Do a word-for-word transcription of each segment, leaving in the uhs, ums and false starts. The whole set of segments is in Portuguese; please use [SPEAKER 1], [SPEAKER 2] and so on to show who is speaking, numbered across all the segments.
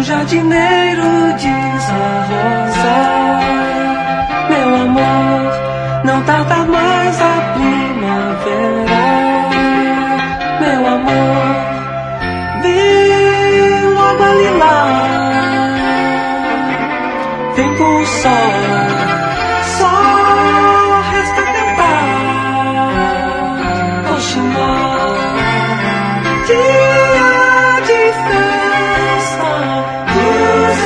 [SPEAKER 1] jardineiro diz a rosa: meu amor, não tarda mais a primavera. Meu amor, vem logo a lilás, vem com o sol, só resta cantar. Oxinó, dia de festa dos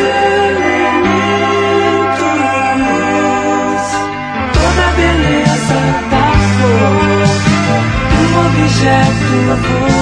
[SPEAKER 1] elementos, toda a beleza da flor, um objeto